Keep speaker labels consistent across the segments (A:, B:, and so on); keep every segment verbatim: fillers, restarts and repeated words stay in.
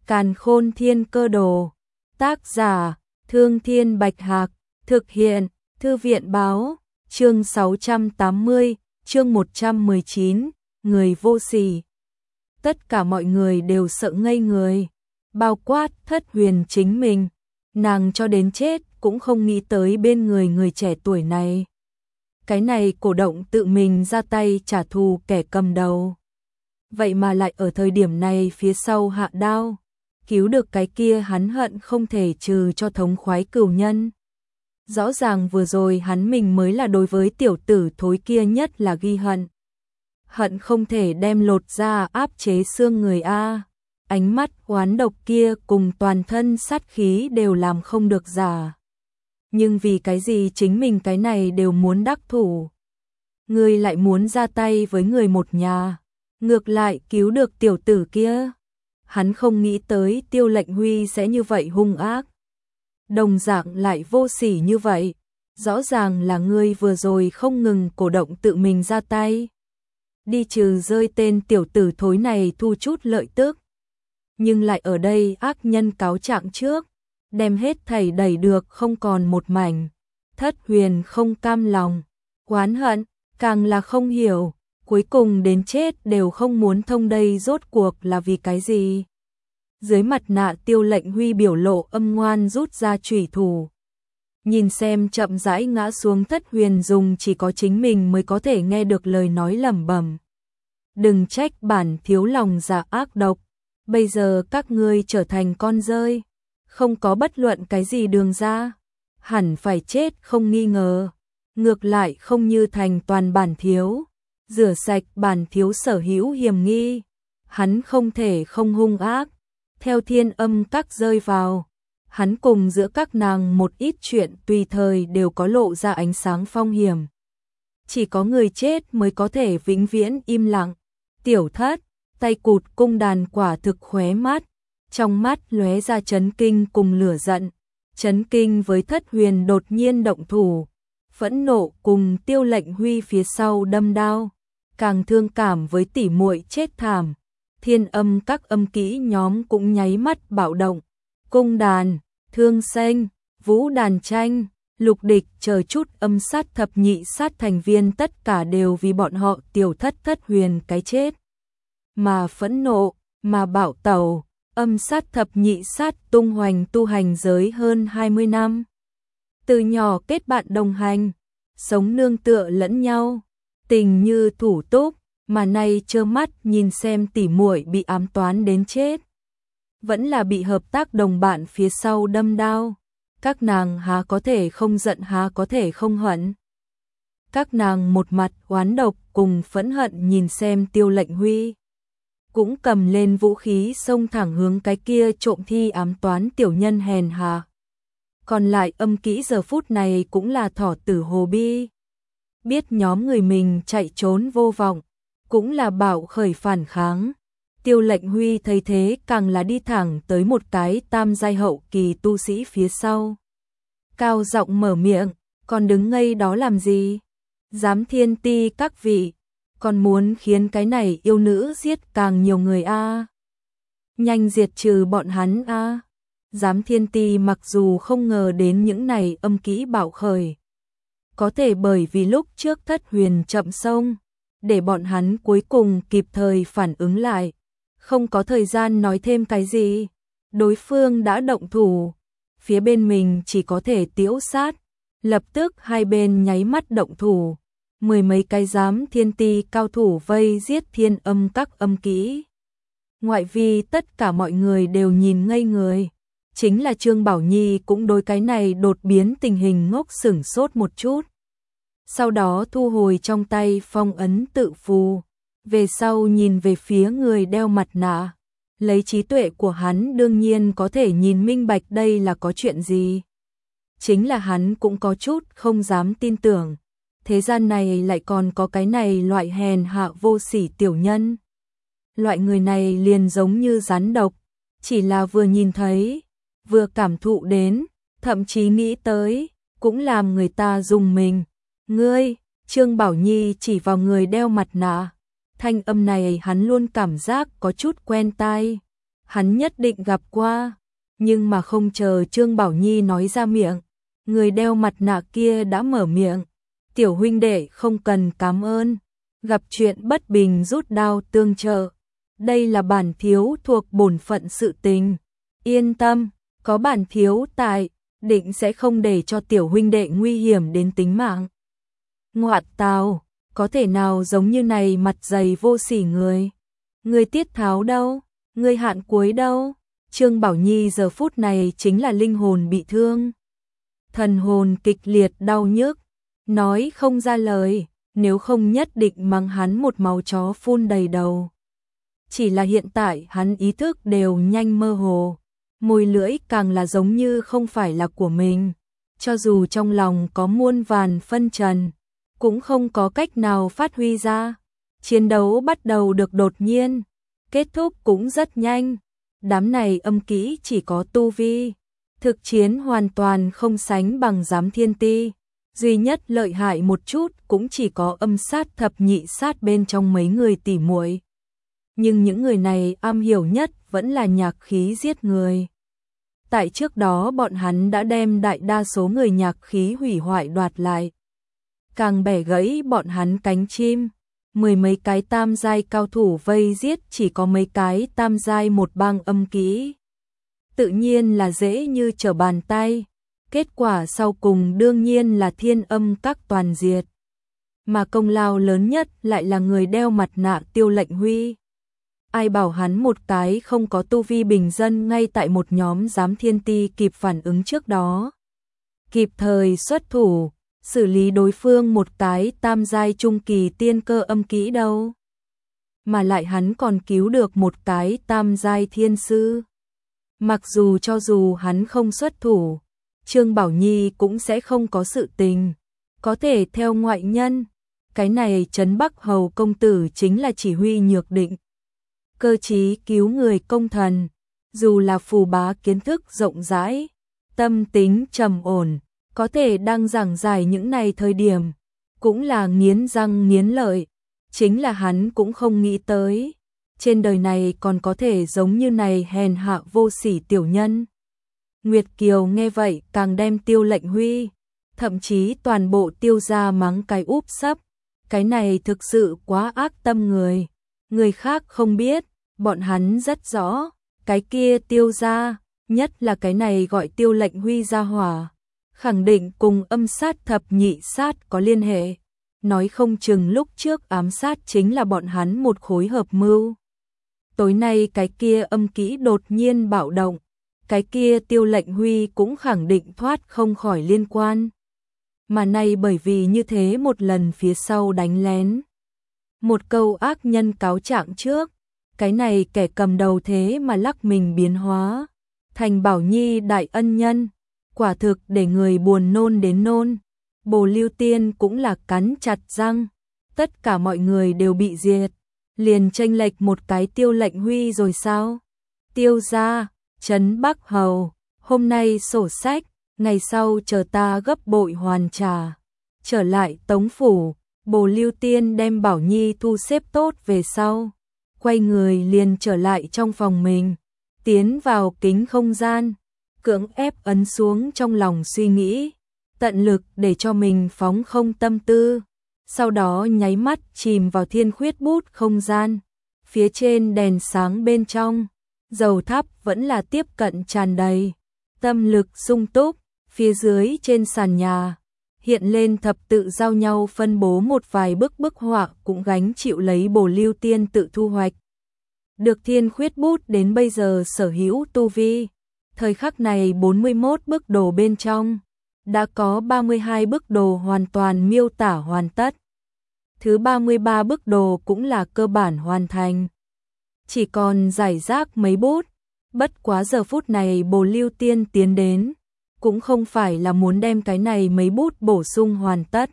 A: Càn Khôn Thiên Cơ Đồ. Tác giả: Thương Thiên Bạch Hạc. Thực hiện: Thư viện báo. Chương sáu trăm tám mươi, chương một trăm mười chín, người vô sỉ. Tất cả mọi người đều sợ ngây người, bao quát Thất Huyền chính mình. Nàng cho đến chết cũng không nghĩ tới bên người người trẻ tuổi này. Cái này cổ động tự mình ra tay trả thù kẻ cầm đầu. Vậy mà lại ở thời điểm này phía sau hạ đao, cứu được cái kia hắn hận không thể trừ cho thống khoái cửu nhân. Rõ ràng vừa rồi hắn mình mới là đối với tiểu tử thối kia nhất là ghi hận. Hận không thể đem lột ra áp chế xương người a. Ánh mắt oán độc kia cùng toàn thân sát khí đều làm không được giả. Nhưng vì cái gì chính mình cái này đều muốn đắc thủ. Người lại muốn ra tay với người một nhà, ngược lại cứu được tiểu tử kia. Hắn không nghĩ tới Tiêu Lệnh Huy sẽ như vậy hung ác. Đồng dạng lại vô sỉ như vậy. Rõ ràng là ngươi vừa rồi không ngừng cổ động tự mình ra tay. Đi trừ rơi tên tiểu tử thối này thu chút lợi tức. Nhưng lại ở đây ác nhân cáo trạng trước, đem hết thảy đẩy được không còn một mảnh. Thất Huyền không cam lòng, oán hận, càng là không hiểu, cuối cùng đến chết đều không muốn thông đây rốt cuộc là vì cái gì. Dưới mặt nạ Tiêu Lệnh Huy biểu lộ âm ngoan rút ra chủy thủ. Nhìn xem chậm rãi ngã xuống Thất Huyền dùng chỉ có chính mình mới có thể nghe được lời nói lẩm bẩm. Đừng trách bản thiếu lòng dạ ác độc, bây giờ các ngươi trở thành con rơi, không có bất luận cái gì đường ra, hẳn phải chết không nghi ngờ. Ngược lại không như thành toàn bản thiếu, rửa sạch bản thiếu sở hữu hiểm nghi. Hắn không thể không hung ác. Theo Thiên Âm Các rơi vào, hắn cùng giữa các nàng một ít chuyện tùy thời đều có lộ ra ánh sáng phong hiểm. Chỉ có người chết mới có thể vĩnh viễn im lặng. Tiểu Thất, tay cụt cung đàn quả thực khóe mắt, trong mắt lóe ra chấn kinh cùng lửa giận. Chấn kinh với Thất Huyền đột nhiên động thủ, phẫn nộ cùng Tiêu Lệnh Huy phía sau đâm đao, càng thương cảm với tỷ muội chết thảm. Thiên Âm Các âm kỹ nhóm cũng nháy mắt bạo động. Cung đàn, Thương Xanh, Vũ Đàn Tranh, Lục Địch chờ chút âm sát thập nhị sát thành viên tất cả đều vì bọn họ Tiểu Thất Thất Huyền cái chết mà phẫn nộ, mà bạo tẩu. Âm sát thập nhị sát tung hoành tu hành giới hơn hai mươi năm. Từ nhỏ kết bạn đồng hành, sống nương tựa lẫn nhau, tình như thủ túc, mà nay trơ mắt nhìn xem tỉ muội bị ám toán đến chết. Vẫn là bị hợp tác đồng bạn phía sau đâm đao. Các nàng há có thể không giận, há có thể không hận. Các nàng một mặt oán độc cùng phẫn hận nhìn xem Tiêu Lệnh Huy, cũng cầm lên vũ khí xông thẳng hướng cái kia trộm thi ám toán tiểu nhân hèn hạ. Còn lại âm kỹ giờ phút này cũng là thỏ tử hồ bi. Biết nhóm người mình chạy trốn vô vọng, cũng là bảo khởi phản kháng. Tiêu Lệnh Huy thấy thế càng là đi thẳng tới một cái tam giai hậu kỳ tu sĩ phía sau. Cao giọng mở miệng, còn đứng ngây đó làm gì? Dám thiên ti các vị, còn muốn khiến cái này yêu nữ giết càng nhiều người a. À. Nhanh diệt trừ bọn hắn a. À. Dám thiên ti mặc dù không ngờ đến những này âm kỹ bạo khởi. Có thể bởi vì lúc trước Thất Huyền chậm xông, để bọn hắn cuối cùng kịp thời phản ứng lại. Không có thời gian nói thêm cái gì. Đối phương đã động thủ. Phía bên mình chỉ có thể tiễu sát. Lập tức hai bên nháy mắt động thủ. Mười mấy cái giám thiên ti cao thủ vây giết Thiên Âm Các âm kỹ. Ngoại vi tất cả mọi người đều nhìn ngây người. Chính là Trương Bảo Nhi cũng đối cái này đột biến tình hình ngốc sửng sốt một chút. Sau đó thu hồi trong tay phong ấn tự phù. Về sau nhìn về phía người đeo mặt nạ. Lấy trí tuệ của hắn đương nhiên có thể nhìn minh bạch đây là có chuyện gì. Chính là hắn cũng có chút không dám tin tưởng. Thế gian này lại còn có cái này loại hèn hạ vô sỉ tiểu nhân. Loại người này liền giống như rắn độc. Chỉ là vừa nhìn thấy, vừa cảm thụ đến, thậm chí nghĩ tới, cũng làm người ta dùng mình. Ngươi, Trương Bảo Nhi chỉ vào người đeo mặt nạ. Thanh âm này hắn luôn cảm giác có chút quen tai. hắn nhất định gặp qua, nhưng mà không chờ Trương Bảo Nhi nói ra miệng, người đeo mặt nạ kia đã mở miệng, tiểu huynh đệ không cần cảm ơn, gặp chuyện bất bình rút đao tương trợ, đây là bản thiếu thuộc bổn phận sự tình, yên tâm, có bản thiếu tại, định sẽ không để cho tiểu huynh đệ nguy hiểm đến tính mạng. Ngoại tào, có thể nào giống như này mặt dày vô sỉ người, người Tiết Tháo đâu, người Hạn Cuối đâu? Trương Bảo Nhi giờ phút này chính là linh hồn bị thương, thần hồn kịch liệt đau nhức, nói không ra lời, nếu không nhất định mắng hắn một máu chó phun đầy đầu. Chỉ là hiện tại hắn ý thức đều nhanh mơ hồ, môi lưỡi càng là giống như không phải là của mình, cho dù trong lòng có muôn vàn phân trần, cũng không có cách nào phát huy ra. Chiến đấu bắt đầu được đột nhiên, kết thúc cũng rất nhanh. Đám này âm kỹ chỉ có tu vi, thực chiến hoàn toàn không sánh bằng giám thiên ti, duy nhất lợi hại một chút cũng chỉ có âm sát thập nhị sát bên trong mấy người tỉ muội. Nhưng những người này am hiểu nhất vẫn là nhạc khí giết người. Tại trước đó bọn hắn đã đem đại đa số người nhạc khí hủy hoại đoạt lại, càng bẻ gãy bọn hắn cánh chim. Mười mấy cái tam giai cao thủ vây giết chỉ có mấy cái tam giai một bang âm kỹ, tự nhiên là dễ như trở bàn tay. Kết quả sau cùng đương nhiên là thiên âm các toàn diệt, mà công lao lớn nhất lại là người đeo mặt nạ Tiêu Lệnh Huy. Ai bảo hắn một cái không có tu vi bình dân ngay tại một nhóm giám thiên ti kịp phản ứng trước đó, kịp thời xuất thủ xử lý đối phương một cái tam giai trung kỳ tiên cơ âm kỹ đâu. Mà lại hắn còn cứu được một cái tam giai thiên sư. Mặc dù cho dù hắn không xuất thủ, Trương Bảo Nhi cũng sẽ không có sự tình. Có thể theo ngoại nhân, cái này Trấn Bắc Hầu công tử chính là chỉ huy nhược định, cơ trí cứu người công thần, dù là phù bá kiến thức rộng rãi, tâm tính trầm ổn, có thể đang giảng giải những này thời điểm, cũng là nghiến răng nghiến lợi, chính là hắn cũng không nghĩ tới, trên đời này còn có thể giống như này hèn hạ vô sỉ tiểu nhân. Nguyệt Kiều nghe vậy càng đem Tiêu Lệnh Huy, thậm chí toàn bộ Tiêu gia mắng cái úp sấp, cái này thực sự quá ác tâm người, người khác không biết, bọn hắn rất rõ, cái kia Tiêu gia, nhất là cái này gọi Tiêu Lệnh Huy gia hỏa, khẳng định cùng âm sát thập nhị sát có liên hệ, nói không chừng lúc trước ám sát chính là bọn hắn một khối hợp mưu. Tối nay cái kia âm kỹ đột nhiên bạo động, cái kia Tiêu Lệnh Huy cũng khẳng định thoát không khỏi liên quan. Mà nay bởi vì như thế một lần phía sau đánh lén, một câu ác nhân cáo trạng trước, cái này kẻ cầm đầu thế mà lắc mình biến hóa, thành Bảo Nhi đại ân nhân, quả thực để người buồn nôn đến nôn. Bồ Lưu Tiên cũng là cắn chặt răng, tất cả mọi người đều bị diệt, liền chênh lệch một cái Tiêu Lệnh Huy rồi sao? Tiêu gia, Trấn Bắc Hầu, hôm nay sổ sách, ngày sau chờ ta gấp bội hoàn trả. Trở lại Tống phủ, Bồ Lưu Tiên đem Bảo Nhi thu xếp tốt về sau, quay người liền trở lại trong phòng mình, tiến vào kính không gian, cưỡng ép ấn xuống trong lòng suy nghĩ, tận lực để cho mình phóng không tâm tư, sau đó nháy mắt chìm vào thiên khuyết bút không gian, phía trên đèn sáng bên trong, dầu thắp vẫn là tiếp cận tràn đầy, tâm lực sung túc, phía dưới trên sàn nhà, hiện lên thập tự giao nhau phân bố một vài bức bức họa cũng gánh chịu lấy Bồ Lưu Tiên tự thu hoạch. Được thiên khuyết bút đến bây giờ sở hữu tu vi, thời khắc này bốn mươi mốt bức đồ bên trong, đã có ba mươi hai bức đồ hoàn toàn miêu tả hoàn tất. Thứ ba mươi ba bức đồ cũng là cơ bản hoàn thành. Chỉ còn giải rác mấy bút, bất quá giờ phút này Bồ Lưu Tiên tiến đến, cũng không phải là muốn đem cái này mấy bút bổ sung hoàn tất,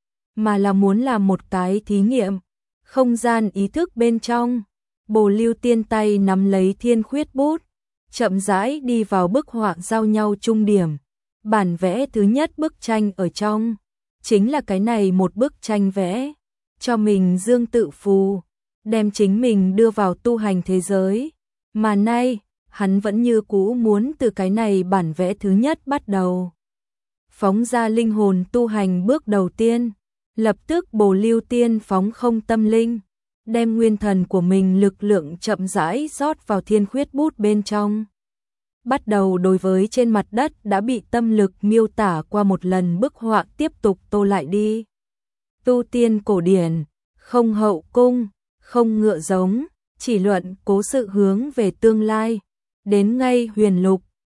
A: mà là muốn làm một cái thí nghiệm, không gian ý thức bên trong. Bồ Lưu Tiên tay nắm lấy thiên khuyết bút, chậm rãi đi vào bức họa giao nhau trung điểm. Bản vẽ thứ nhất bức tranh ở trong, chính là cái này một bức tranh vẽ, cho mình dương tự phù, đem chính mình đưa vào tu hành thế giới. Mà nay, hắn vẫn như cũ muốn từ cái này bản vẽ thứ nhất bắt đầu. Phóng ra linh hồn tu hành bước đầu tiên, lập tức bổ lưu tiên phóng không tâm linh, đem nguyên thần của mình lực lượng chậm rãi rót vào thiên khuyết bút bên trong. Bắt đầu đối với trên mặt đất đã bị tâm lực miêu tả qua một lần bức họa tiếp tục tô lại đi. Tu tiên cổ điển, không hậu cung, không ngựa giống, chỉ luận cố sự hướng về tương lai, đến ngay huyền lục,